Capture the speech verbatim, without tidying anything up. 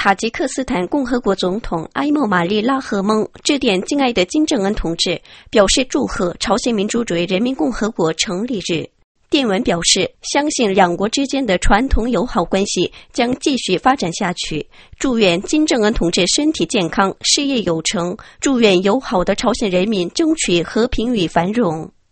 塔吉克斯坦共和国总统埃莫玛丽拉赫蒙致电敬爱的金正恩同志，表示祝贺朝鲜民主主义人民共和国成立日。电文表示，相信两国之间的传统友好关系将继续发展下去，祝愿金正恩同志身体健康，事业有成，祝愿友好的朝鲜人民争取和平与繁荣。